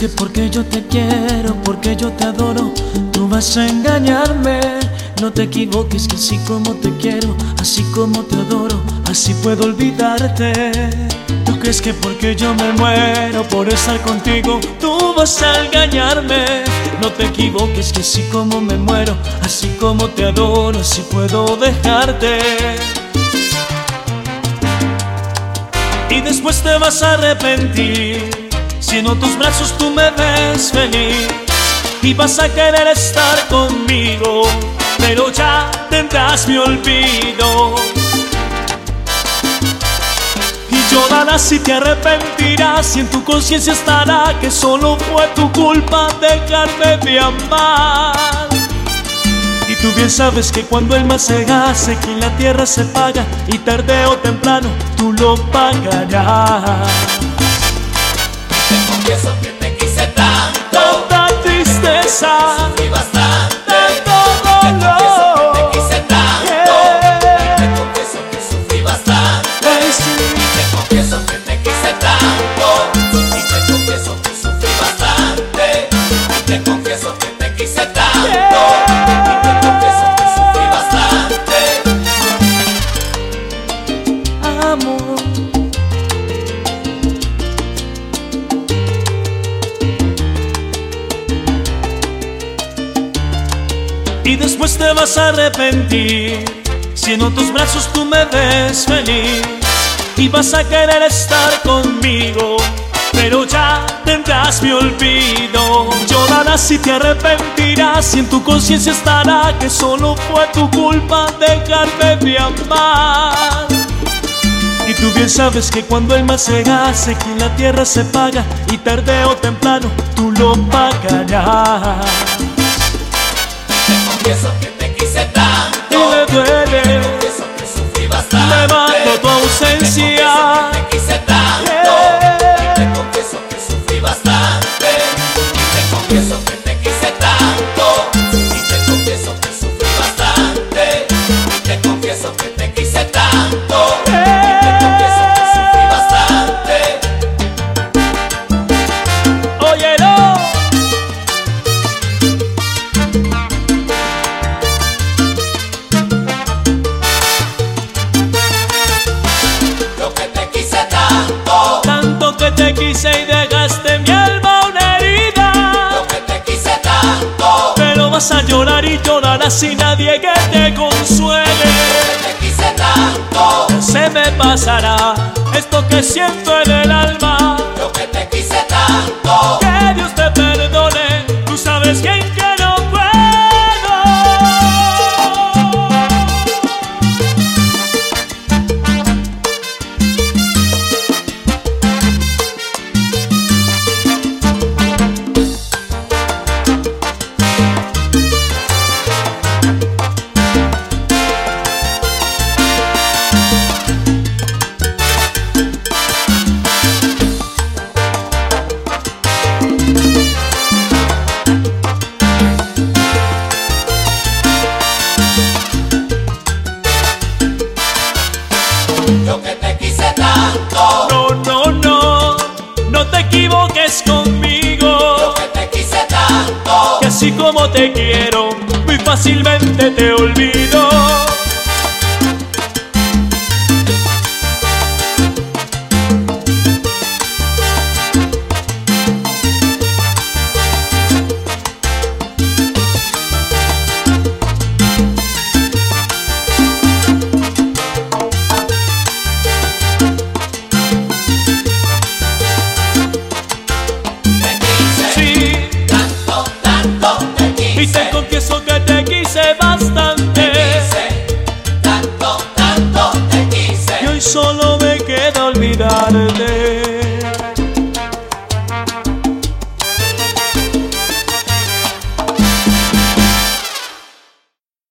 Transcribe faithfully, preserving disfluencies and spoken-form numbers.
que porque yo te quiero, porque yo te adoro, tú vas a engañarme? No te equivoques, que así como te quiero, así como te adoro, así puedo olvidarte. ¿Tú crees que porque yo me muero por estar contigo, tú vas a engañarme? No te equivoques, que así como me muero, así como te adoro, así puedo dejarte. Y después te vas a arrepentir si en otros brazos tú me ves feliz. Y vas a querer estar conmigo, pero ya tendrás mi olvido. Y llorarás si te arrepentirás, y en tu conciencia estará que solo fue tu culpa dejarme de amar. Y tú bien sabes que cuando el mal se hace, que en la tierra se paga, y tarde o temprano tú lo pagarás. Te confieso que te quise tanto, Tanta tristeza, sufrí bastante. tanto Te confieso que te dolor, quise tanto, yeah. te confieso que sufrí bastante. Ay, sí. Te confieso que te quise tanto, y te confieso que sufrí bastante. Y te confieso que te quise tanto, y te confieso que sufrí bastante. Amor, y después te vas a arrepentir si en otros brazos tú me ves feliz. Y vas a querer estar conmigo, pero ya tendrás mi olvido. Llorarás si te arrepentirás, y en tu conciencia estará que solo fue tu culpa dejarme de amar. Y tú bien sabes que cuando el mal se hace, que en la tierra se paga, y tarde o temprano tú lo pagarás. Te confieso que te quise tanto, Y me duele, te confieso que sufrí bastante. me mato tu ausencia. Te confieso que te quise tanto, Yeah. y te confieso que sufrí bastante. Y te confieso que te quise tanto, y te confieso que sufrí bastante. Y te confieso que te quise tanto, y te confieso que sufrí bastante. Óyelo. Lo que te quise tanto, Tanto que te quise y dejaste mi alma una herida. lo que te quise tanto, Pero vas a llorar y llorarás sin nadie que te consuele. te quise tanto, Se me pasará esto que siento en el alma. lo que te quise tanto. Que Dios te perdone, tú sabes bien que no puedo. Lo que te quise tanto, No, no, no, no te equivoques conmigo. lo que te quise tanto, Que así como te quiero, muy fácilmente te olvido. te quise Sí, tanto, tanto, te y quise, te confieso que te quise bastante. quise tanto, tanto, te quise. Y hoy solo me queda olvidarte.